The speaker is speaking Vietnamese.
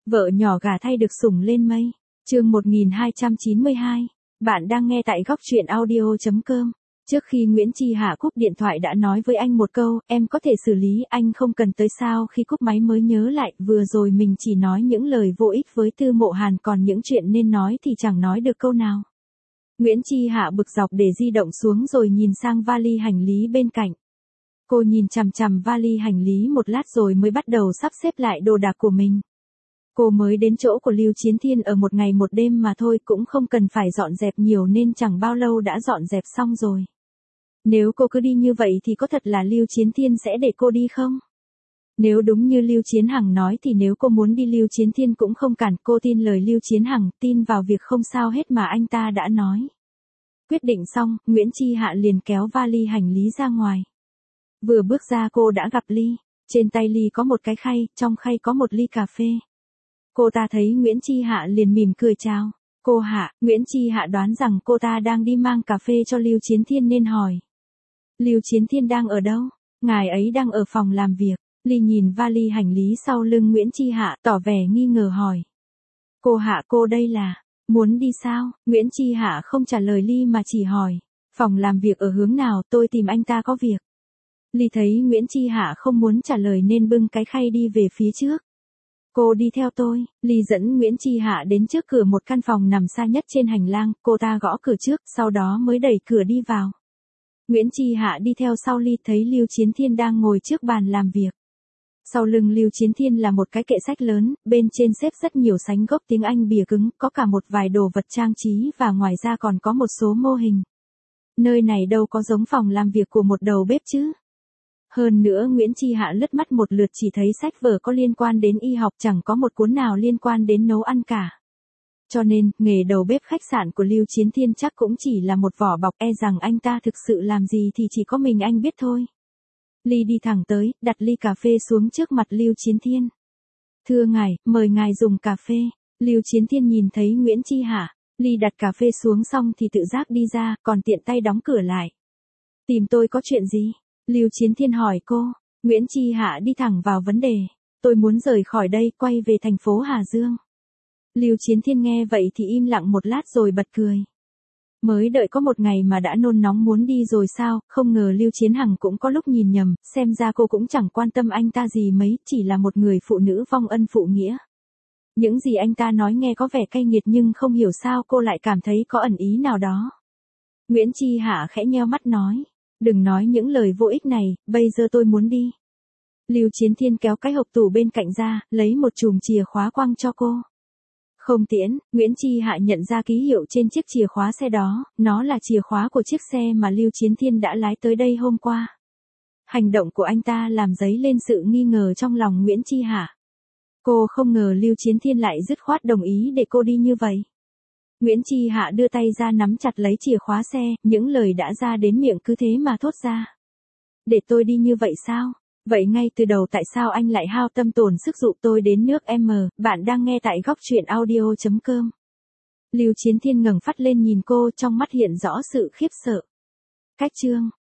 Vợ nhỏ gả thay được sủng lên mây. Chương 1292. Bạn đang nghe tại góc truyện audio.com. Trước khi Nguyễn Chi Hạ cúp điện thoại đã nói với anh một câu, em có thể xử lý, anh không cần tới. Sao khi cúp máy mới nhớ lại, vừa rồi mình chỉ nói những lời vô ích với Tư Mộ Hàn, còn những chuyện nên nói thì chẳng nói được câu nào. Nguyễn Chi Hạ bực dọc để di động xuống rồi nhìn sang vali hành lý bên cạnh. Cô nhìn chằm chằm vali hành lý một lát rồi mới bắt đầu sắp xếp lại đồ đạc của mình. Cô mới đến chỗ của Lưu Chiến Thiên ở một ngày một đêm mà thôi, cũng không cần phải dọn dẹp nhiều nên chẳng bao lâu đã dọn dẹp xong rồi. Nếu cô cứ đi như vậy thì có thật là Lưu Chiến Thiên sẽ để cô đi không? Nếu đúng như Lưu Chiến Hằng nói thì nếu cô muốn đi Lưu Chiến Thiên cũng không cản. Cô tin lời Lưu Chiến Hằng, tin vào việc không sao hết mà anh ta đã nói. Quyết định xong, Nguyễn Chi Hạ liền kéo vali hành lý ra ngoài. Vừa bước ra cô đã gặp Ly. Trên tay Ly có một cái khay, trong khay có một ly cà phê. Cô ta thấy Nguyễn Chi Hạ liền mỉm cười chào. Cô Hạ. Nguyễn Chi Hạ đoán rằng cô ta đang đi mang cà phê cho Lưu Chiến Thiên nên hỏi. Lưu Chiến Thiên đang ở đâu? Ngài ấy đang ở phòng làm việc. Ly nhìn vali hành lý sau lưng Nguyễn Chi Hạ, tỏ vẻ nghi ngờ hỏi. Cô Hạ, cô đây là, muốn đi sao? Nguyễn Chi Hạ không trả lời Ly mà chỉ hỏi. Phòng làm việc ở hướng nào, tôi tìm anh ta có việc. Ly thấy Nguyễn Chi Hạ không muốn trả lời nên bưng cái khay đi về phía trước. Cô đi theo tôi. Ly dẫn Nguyễn Chi Hạ đến trước cửa một căn phòng nằm xa nhất trên hành lang, cô ta gõ cửa trước, sau đó mới đẩy cửa đi vào. Nguyễn Chi Hạ đi theo sau Ly, thấy Lưu Chiến Thiên đang ngồi trước bàn làm việc. Sau lưng Lưu Chiến Thiên là một cái kệ sách lớn, bên trên xếp rất nhiều sánh gốc tiếng Anh bìa cứng, có cả một vài đồ vật trang trí và ngoài ra còn có một số mô hình. Nơi này đâu có giống phòng làm việc của một đầu bếp chứ. Hơn nữa Nguyễn Chi Hạ lướt mắt một lượt chỉ thấy sách vở có liên quan đến y học, chẳng có một cuốn nào liên quan đến nấu ăn cả. Cho nên, nghề đầu bếp khách sạn của Lưu Chiến Thiên chắc cũng chỉ là một vỏ bọc, e rằng anh ta thực sự làm gì thì chỉ có mình anh biết thôi. Ly đi thẳng tới, đặt ly cà phê xuống trước mặt Lưu Chiến Thiên. Thưa ngài, mời ngài dùng cà phê. Lưu Chiến Thiên nhìn thấy Nguyễn Chi Hạ. Ly đặt cà phê xuống xong thì tự giác đi ra, còn tiện tay đóng cửa lại. Tìm tôi có chuyện gì? Lưu Chiến Thiên hỏi cô. Nguyễn Chi Hạ đi thẳng vào vấn đề. Tôi muốn rời khỏi đây, quay về thành phố Hà Dương. Lưu Chiến Thiên nghe vậy thì im lặng một lát rồi bật cười. Mới đợi có một ngày mà đã nôn nóng muốn đi rồi sao? Không ngờ Lưu Chiến Hằng cũng có lúc nhìn nhầm, xem ra cô cũng chẳng quan tâm anh ta gì mấy, chỉ là một người phụ nữ vong ân phụ nghĩa. Những gì anh ta nói nghe có vẻ cay nghiệt nhưng không hiểu sao cô lại cảm thấy có ẩn ý nào đó. Nguyễn Chi Hạ khẽ nheo mắt nói. Đừng nói những lời vô ích này, bây giờ tôi muốn đi. Lưu Chiến Thiên kéo cái hộp tủ bên cạnh ra, lấy một chùm chìa khóa quăng cho cô. Không tiễn. Nguyễn Chi Hạ nhận ra ký hiệu trên chiếc chìa khóa xe đó, nó là chìa khóa của chiếc xe mà Lưu Chiến Thiên đã lái tới đây hôm qua. Hành động của anh ta làm dấy lên sự nghi ngờ trong lòng Nguyễn Chi Hạ. Cô không ngờ Lưu Chiến Thiên lại dứt khoát đồng ý để cô đi như vậy. Nguyễn Chi Hạ đưa tay ra nắm chặt lấy chìa khóa xe, những lời đã ra đến miệng cứ thế mà thốt ra. Để tôi đi như vậy sao? Vậy ngay từ đầu tại sao anh lại hao tâm tổn sức dụ tôi đến nước M? Bạn đang nghe tại góc truyện audio.com. Lưu Chiến Thiên ngẩng phát lên nhìn cô, trong mắt hiện rõ sự khiếp sợ. Cách chương